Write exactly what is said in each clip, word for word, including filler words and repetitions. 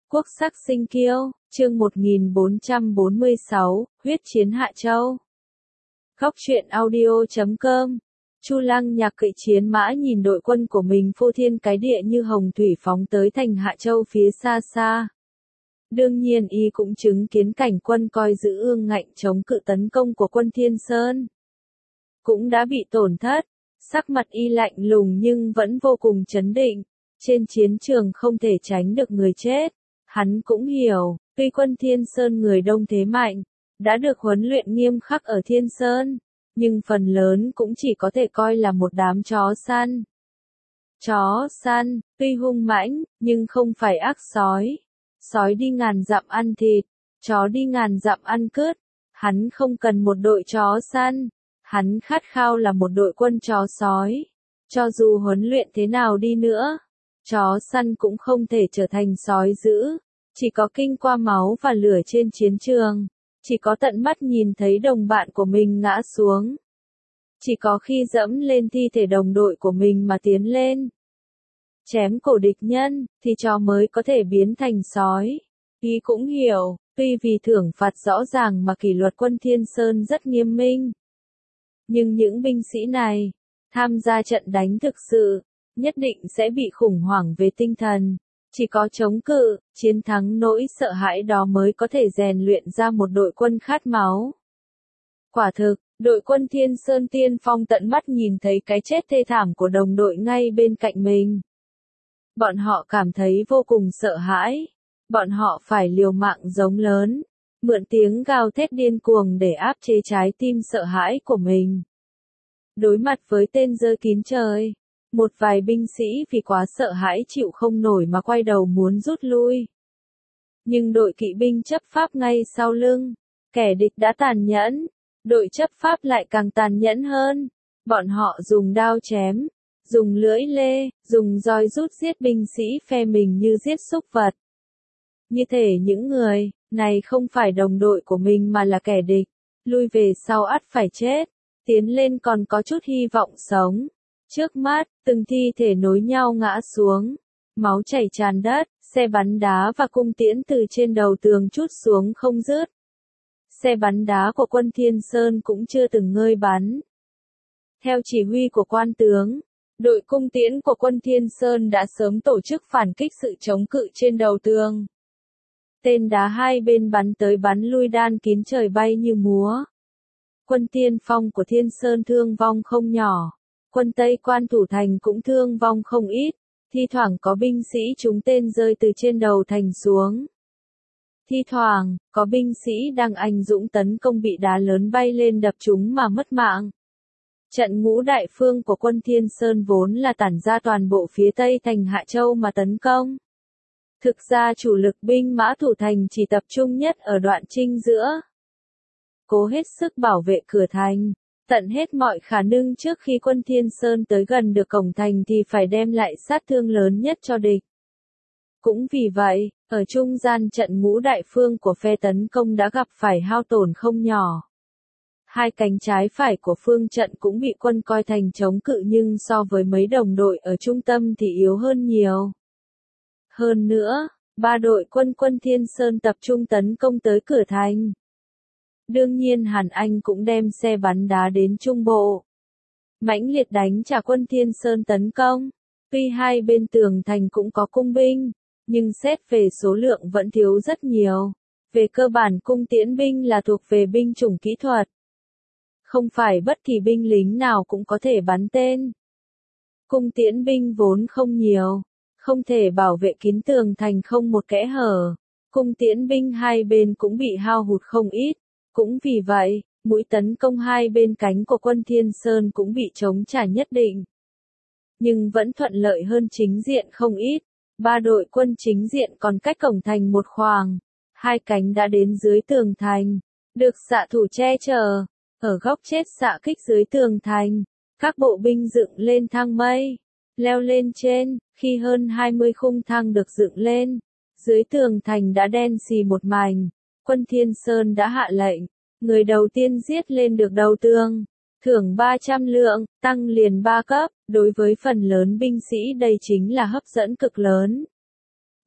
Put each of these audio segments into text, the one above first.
Quốc sắc sinh kiêu, chương một nghìn bốn trăm bốn mươi sáu, huyết chiến Hạ Châu. Góc truyện audio chấm com. Chu Lăng Nhạc kỵ chiến mã nhìn đội quân của mình phô thiên cái địa như hồng thủy phóng tới thành Hạ Châu phía xa xa. Đương nhiên y cũng chứng kiến cảnh quân coi giữ ương ngạnh chống cự tấn công của quân Thiên Sơn. Cũng đã bị tổn thất, sắc mặt y lạnh lùng nhưng vẫn vô cùng trấn định. Trên chiến trường không thể tránh được người chết. Hắn cũng hiểu, tuy quân Thiên Sơn người đông thế mạnh, đã được huấn luyện nghiêm khắc ở Thiên Sơn, nhưng phần lớn cũng chỉ có thể coi là một đám chó săn. Chó săn, tuy hung mãnh, nhưng không phải ác sói. Sói đi ngàn dặm ăn thịt, chó đi ngàn dặm ăn cứt. Hắn không cần một đội chó săn, hắn khát khao là một đội quân chó sói. Cho dù huấn luyện thế nào đi nữa, chó săn cũng không thể trở thành sói dữ, chỉ có kinh qua máu và lửa trên chiến trường, chỉ có tận mắt nhìn thấy đồng bạn của mình ngã xuống. Chỉ có khi dẫm lên thi thể đồng đội của mình mà tiến lên, chém cổ địch nhân, thì chó mới có thể biến thành sói. Y cũng hiểu, tuy vì thưởng phạt rõ ràng mà kỷ luật quân Thiên Sơn rất nghiêm minh. Nhưng những binh sĩ này, tham gia trận đánh thực sự, nhất định sẽ bị khủng hoảng về tinh thần. Chỉ có chống cự, chiến thắng nỗi sợ hãi đó mới có thể rèn luyện ra một đội quân khát máu. Quả thực, đội quân Thiên Sơn tiên phong tận mắt nhìn thấy cái chết thê thảm của đồng đội ngay bên cạnh mình. Bọn họ cảm thấy vô cùng sợ hãi. Bọn họ phải liều mạng giống lớn, mượn tiếng gào thét điên cuồng để áp chế trái tim sợ hãi của mình. Đối mặt với tên giơ kín trời, một vài binh sĩ vì quá sợ hãi chịu không nổi mà quay đầu muốn rút lui. Nhưng đội kỵ binh chấp pháp ngay sau lưng, kẻ địch đã tàn nhẫn, đội chấp pháp lại càng tàn nhẫn hơn. Bọn họ dùng đao chém, dùng lưỡi lê, dùng roi rút giết binh sĩ phe mình như giết súc vật. Như thể những người này không phải đồng đội của mình mà là kẻ địch, lui về sau ắt phải chết, tiến lên còn có chút hy vọng sống. Trước mắt, từng thi thể nối nhau ngã xuống, máu chảy tràn đất, xe bắn đá và cung tiễn từ trên đầu tường trút xuống không dứt. Xe bắn đá của quân Thiên Sơn cũng chưa từng ngơi bắn. Theo chỉ huy của quan tướng, đội cung tiễn của quân Thiên Sơn đã sớm tổ chức phản kích sự chống cự trên đầu tường. Tên đá hai bên bắn tới bắn lui đan kín trời bay như múa. Quân tiên phong của Thiên Sơn thương vong không nhỏ. Quân Tây quan thủ thành cũng thương vong không ít, thi thoảng có binh sĩ trúng tên rơi từ trên đầu thành xuống. Thi thoảng, có binh sĩ đang anh dũng tấn công bị đá lớn bay lên đập chúng mà mất mạng. Trận ngũ đại phương của quân Thiên Sơn vốn là tản ra toàn bộ phía Tây thành Hạ Châu mà tấn công. Thực ra chủ lực binh mã thủ thành chỉ tập trung nhất ở đoạn trinh giữa. Cố hết sức bảo vệ cửa thành. Tận hết mọi khả năng trước khi quân Thiên Sơn tới gần được cổng thành thì phải đem lại sát thương lớn nhất cho địch. Cũng vì vậy, ở trung gian trận ngũ đại phương của phe tấn công đã gặp phải hao tổn không nhỏ. Hai cánh trái phải của phương trận cũng bị quân coi thành chống cự nhưng so với mấy đồng đội ở trung tâm thì yếu hơn nhiều. Hơn nữa, ba đội quân quân Thiên Sơn tập trung tấn công tới cửa thành. Đương nhiên Hàn Anh cũng đem xe bắn đá đến trung bộ. Mãnh liệt đánh trả quân Thiên Sơn tấn công. Tuy hai bên tường thành cũng có cung binh, nhưng xét về số lượng vẫn thiếu rất nhiều. Về cơ bản cung tiễn binh là thuộc về binh chủng kỹ thuật. Không phải bất kỳ binh lính nào cũng có thể bắn tên. Cung tiễn binh vốn không nhiều, không thể bảo vệ kín tường thành không một kẽ hở. Cung tiễn binh hai bên cũng bị hao hụt không ít. Cũng vì vậy, mũi tấn công hai bên cánh của quân Thiên Sơn cũng bị chống trả nhất định. Nhưng vẫn thuận lợi hơn chính diện không ít. Ba đội quân chính diện còn cách cổng thành một khoảng. Hai cánh đã đến dưới tường thành. Được xạ thủ che chở. Ở góc chết xạ kích dưới tường thành. Các bộ binh dựng lên thang mây. Leo lên trên, khi hơn hai mươi khung thang được dựng lên. Dưới tường thành đã đen xì một mảnh. Quân Thiên Sơn đã hạ lệnh, người đầu tiên giết lên được đầu tường, thưởng ba trăm lượng, tăng liền ba cấp, đối với phần lớn binh sĩ đây chính là hấp dẫn cực lớn.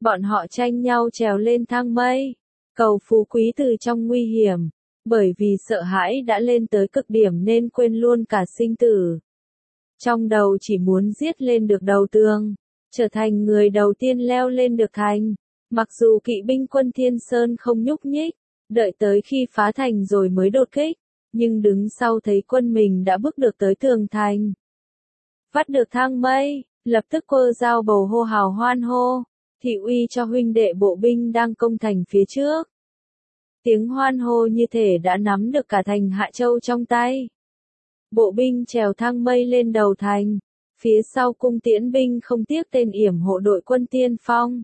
Bọn họ tranh nhau trèo lên thang mây, cầu phú quý từ trong nguy hiểm, bởi vì sợ hãi đã lên tới cực điểm nên quên luôn cả sinh tử. Trong đầu chỉ muốn giết lên được đầu tường, trở thành người đầu tiên leo lên được thành. Mặc dù kỵ binh quân Thiên Sơn không nhúc nhích, đợi tới khi phá thành rồi mới đột kích, nhưng đứng sau thấy quân mình đã bước được tới tường thành. Vắt được thang mây, lập tức quơ dao bầu hô hào hoan hô, thị uy cho huynh đệ bộ binh đang công thành phía trước. Tiếng hoan hô như thể đã nắm được cả thành Hạ Châu trong tay. Bộ binh trèo thang mây lên đầu thành, phía sau cung tiễn binh không tiếc tên yểm hộ đội quân tiên phong.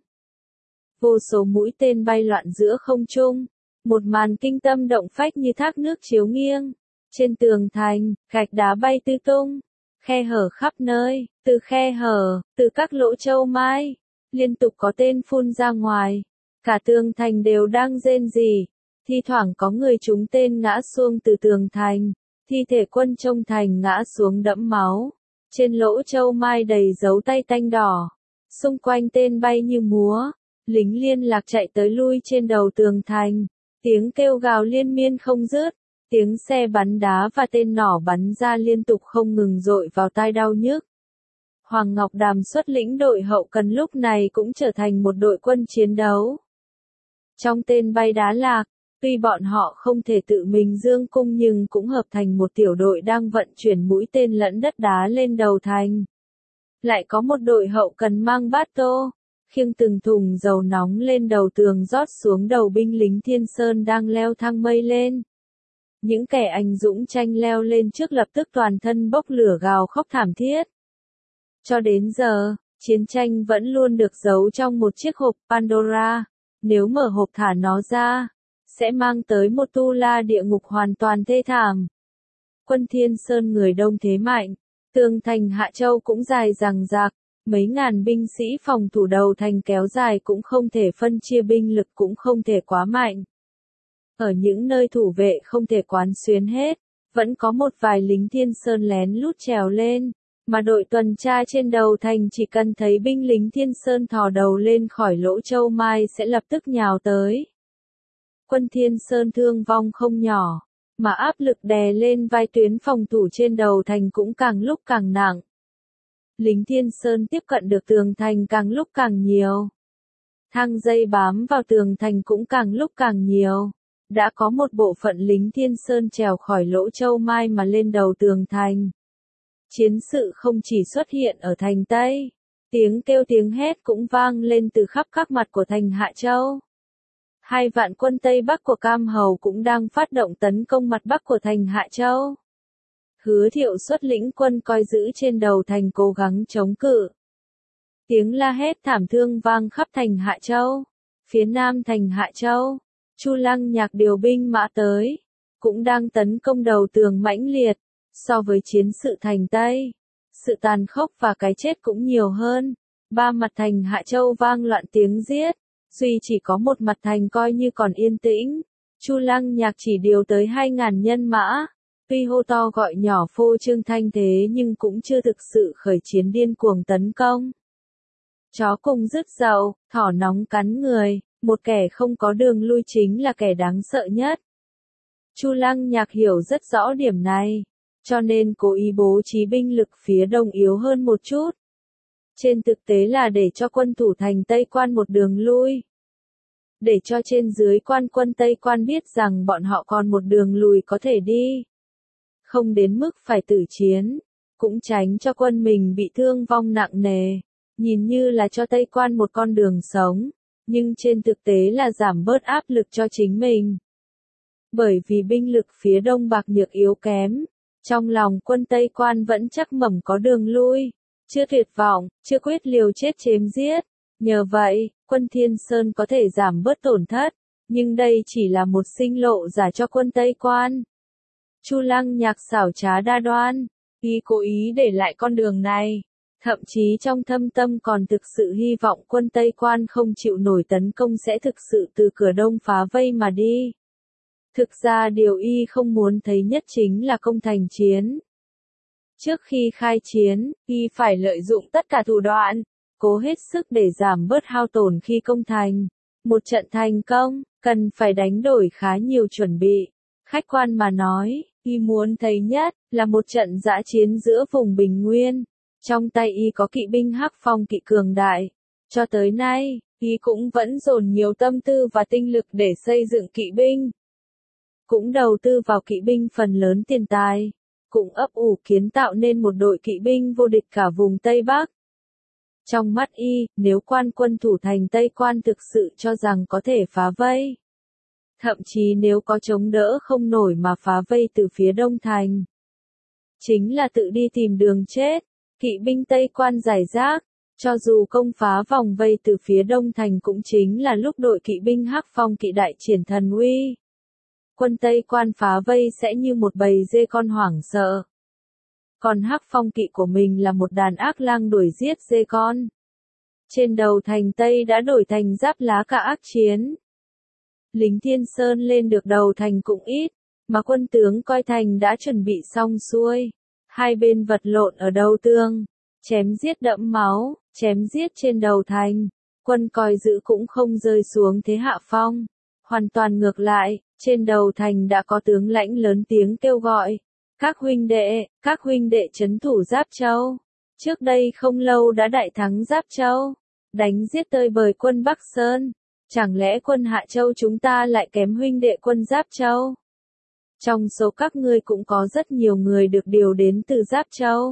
Vô số mũi tên bay loạn giữa không trung, một màn kinh tâm động phách như thác nước chiếu nghiêng. Trên tường thành, gạch đá bay tứ tung, khe hở khắp nơi, từ khe hở, từ các lỗ châu mai, liên tục có tên phun ra ngoài. Cả tường thành đều đang rên rỉ, thi thoảng có người trúng tên ngã xuống từ tường thành, thi thể quân trong thành ngã xuống đẫm máu. Trên lỗ châu mai đầy dấu tay tanh đỏ, xung quanh tên bay như múa, lính liên lạc chạy tới lui trên đầu tường thành, tiếng kêu gào liên miên không dứt, tiếng xe bắn đá và tên nỏ bắn ra liên tục không ngừng dội vào tai đau nhức. Hoàng Ngọc Đàm xuất lĩnh đội hậu cần lúc này cũng trở thành một đội quân chiến đấu. Trong tên bay đá lạc, tuy bọn họ không thể tự mình dương cung nhưng cũng hợp thành một tiểu đội đang vận chuyển mũi tên lẫn đất đá lên đầu thành. Lại có một đội hậu cần mang bát tô, khiêng từng thùng dầu nóng lên đầu tường rót xuống đầu binh lính Thiên Sơn đang leo thang mây lên. Những kẻ anh dũng tranh leo lên trước lập tức toàn thân bốc lửa gào khóc thảm thiết. Cho đến giờ, chiến tranh vẫn luôn được giấu trong một chiếc hộp Pandora. Nếu mở hộp thả nó ra, sẽ mang tới một tu la địa ngục hoàn toàn thê thảm. Quân Thiên Sơn người đông thế mạnh, tường thành Hạ Châu cũng dài dằng dặc, mấy ngàn binh sĩ phòng thủ đầu thành kéo dài cũng không thể phân chia binh lực cũng không thể quá mạnh. Ở những nơi thủ vệ không thể quán xuyến hết, vẫn có một vài lính Thiên Sơn lén lút trèo lên, mà đội tuần tra trên đầu thành chỉ cần thấy binh lính Thiên Sơn thò đầu lên khỏi lỗ châu mai sẽ lập tức nhào tới. Quân Thiên Sơn thương vong không nhỏ, mà áp lực đè lên vai tuyến phòng thủ trên đầu thành cũng càng lúc càng nặng. Lính Thiên Sơn tiếp cận được tường thành càng lúc càng nhiều. Thang dây bám vào tường thành cũng càng lúc càng nhiều. Đã có một bộ phận lính Thiên Sơn trèo khỏi lỗ châu mai mà lên đầu tường thành. Chiến sự không chỉ xuất hiện ở thành Tây, tiếng kêu tiếng hét cũng vang lên từ khắp các mặt của thành Hạ Châu. Hai vạn quân Tây Bắc của Cam Hầu cũng đang phát động tấn công mặt Bắc của thành Hạ Châu. Hứa Thiệu xuất lĩnh quân coi giữ trên đầu thành cố gắng chống cự. Tiếng la hét thảm thương vang khắp thành Hạ Châu. Phía nam thành Hạ Châu, Chu Lăng Nhạc điều binh mã tới, cũng đang tấn công đầu tường mãnh liệt. So với chiến sự thành Tây, sự tàn khốc và cái chết cũng nhiều hơn. Ba mặt thành Hạ Châu vang loạn tiếng giết, duy chỉ có một mặt thành coi như còn yên tĩnh. Chu Lăng Nhạc chỉ điều tới hai ngàn nhân mã, tuy hô to gọi nhỏ phô trương thanh thế nhưng cũng chưa thực sự khởi chiến điên cuồng tấn công. Chó cùng rứt dậu, thỏ nóng cắn người, một kẻ không có đường lui chính là kẻ đáng sợ nhất. Chu Lăng Nhạc hiểu rất rõ điểm này, cho nên cố ý bố trí binh lực phía đông yếu hơn một chút. Trên thực tế là để cho quân thủ thành Tây Quan một đường lui. Để cho trên dưới quan quân Tây Quan biết rằng bọn họ còn một đường lùi có thể đi. Không đến mức phải tử chiến, cũng tránh cho quân mình bị thương vong nặng nề. Nhìn như là cho Tây Quan một con đường sống, nhưng trên thực tế là giảm bớt áp lực cho chính mình. Bởi vì binh lực phía đông bạc nhược yếu kém, trong lòng quân Tây Quan vẫn chắc mẩm có đường lui, chưa tuyệt vọng, chưa quyết liều chết chém giết. Nhờ vậy, quân Thiên Sơn có thể giảm bớt tổn thất, nhưng đây chỉ là một sinh lộ giả cho quân Tây Quan. Chu Lăng Nhạc xảo trá đa đoan, ý cố ý để lại con đường này, thậm chí trong thâm tâm còn thực sự hy vọng quân Tây Quan không chịu nổi tấn công sẽ thực sự từ cửa đông phá vây mà đi. Thực ra điều y không muốn thấy nhất chính là công thành chiến. Trước khi khai chiến, y phải lợi dụng tất cả thủ đoạn, cố hết sức để giảm bớt hao tổn khi công thành. Một trận thành công, cần phải đánh đổi khá nhiều chuẩn bị. Khách quan mà nói, y muốn thấy nhất là một trận dã chiến giữa vùng Bình Nguyên. Trong tay y có kỵ binh Hắc Phong kỵ cường đại. Cho tới nay, y cũng vẫn dồn nhiều tâm tư và tinh lực để xây dựng kỵ binh. Cũng đầu tư vào kỵ binh phần lớn tiền tài. Cũng ấp ủ kiến tạo nên một đội kỵ binh vô địch cả vùng Tây Bắc. Trong mắt y, nếu quan quân thủ thành Tây Quan thực sự cho rằng có thể phá vây, thậm chí nếu có chống đỡ không nổi mà phá vây từ phía Đông Thành, chính là tự đi tìm đường chết. Kỵ binh Tây Quan giải rác, cho dù công phá vòng vây từ phía Đông Thành cũng chính là lúc đội kỵ binh Hắc Phong kỵ đại triển thần uy. Quân Tây Quan phá vây sẽ như một bầy dê con hoảng sợ. Còn Hắc Phong kỵ của mình là một đàn ác lang đuổi giết dê con. Trên đầu thành Tây đã đổi thành giáp lá cả ác chiến. Lính Thiên Sơn lên được đầu thành cũng ít, mà quân tướng coi thành đã chuẩn bị xong xuôi. Hai bên vật lộn ở đầu tường, chém giết đẫm máu, chém giết trên đầu thành. Quân coi giữ cũng không rơi xuống thế hạ phong. Hoàn toàn ngược lại, trên đầu thành đã có tướng lãnh lớn tiếng kêu gọi. Các huynh đệ, các huynh đệ trấn thủ Giáp Châu. Trước đây không lâu đã đại thắng Giáp Châu, đánh giết tơi bời quân Bắc Sơn. Chẳng lẽ quân Hạ Châu chúng ta lại kém huynh đệ quân Giáp Châu? Trong số các ngươi cũng có rất nhiều người được điều đến từ Giáp Châu.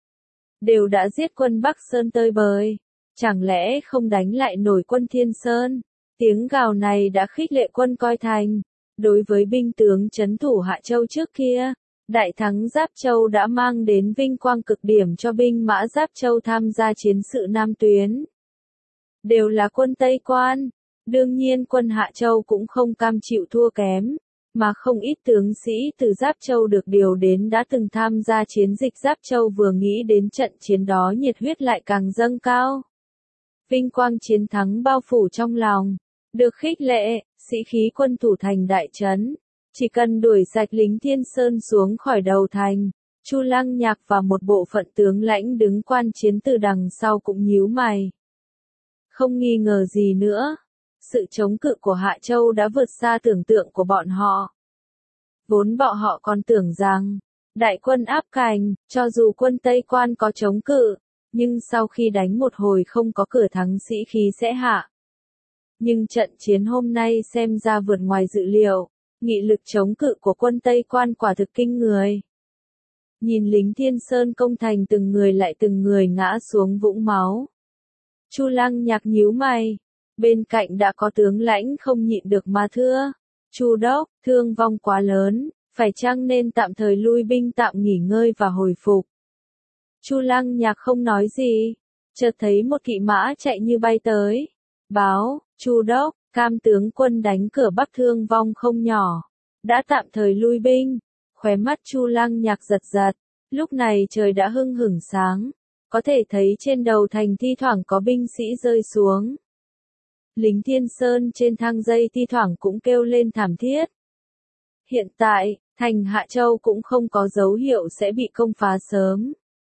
Đều đã giết quân Bắc Sơn tơi bời. Chẳng lẽ không đánh lại nổi quân Thiên Sơn? Tiếng gào này đã khích lệ quân coi thành. Đối với binh tướng trấn thủ Hạ Châu trước kia, đại thắng Giáp Châu đã mang đến vinh quang cực điểm cho binh mã Giáp Châu tham gia chiến sự Nam Tuyến. Đều là quân Tây Quan. Đương nhiên quân Hạ Châu cũng không cam chịu thua kém, mà không ít tướng sĩ từ Giáp Châu được điều đến đã từng tham gia chiến dịch Giáp Châu, vừa nghĩ đến trận chiến đó nhiệt huyết lại càng dâng cao. Vinh quang chiến thắng bao phủ trong lòng, được khích lệ, sĩ khí quân thủ thành đại trấn. Chỉ cần đuổi sạch lính Thiên Sơn xuống khỏi đầu thành, Chu Lăng Nhạc và một bộ phận tướng lãnh đứng quan chiến từ đằng sau cũng nhíu mày. Không nghi ngờ gì nữa, sự chống cự của Hạ Châu đã vượt xa tưởng tượng của bọn họ. Vốn bọn họ còn tưởng rằng, đại quân áp cành, cho dù quân Tây Quan có chống cự, nhưng sau khi đánh một hồi không có cửa thắng sĩ khí sẽ hạ. Nhưng trận chiến hôm nay xem ra vượt ngoài dự liệu, nghị lực chống cự của quân Tây Quan quả thực kinh người. Nhìn lính Thiên Sơn công thành từng người lại từng người ngã xuống vũng máu. Chu Lăng Nhạc nhíu mày, bên cạnh đã có tướng lãnh không nhịn được mà thưa. Chu đốc, thương vong quá lớn, phải chăng nên tạm thời lui binh tạm nghỉ ngơi và hồi phục? Chu Lăng Nhạc không nói gì, chợt thấy một kỵ mã chạy như bay tới. Báo, Chu đốc, Cam tướng quân đánh cửa Bắc thương vong không nhỏ, đã tạm thời lui binh. Khóe mắt Chu Lăng Nhạc giật giật, lúc này trời đã hưng hửng sáng, có thể thấy trên đầu thành thi thoảng có binh sĩ rơi xuống. Lính Thiên Sơn trên thang dây thi thoảng cũng kêu lên thảm thiết. Hiện tại, thành Hạ Châu cũng không có dấu hiệu sẽ bị công phá sớm.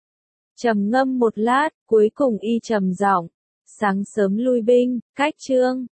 Trầm ngâm một lát, cuối cùng y trầm giọng, sáng sớm lui binh, cách chương.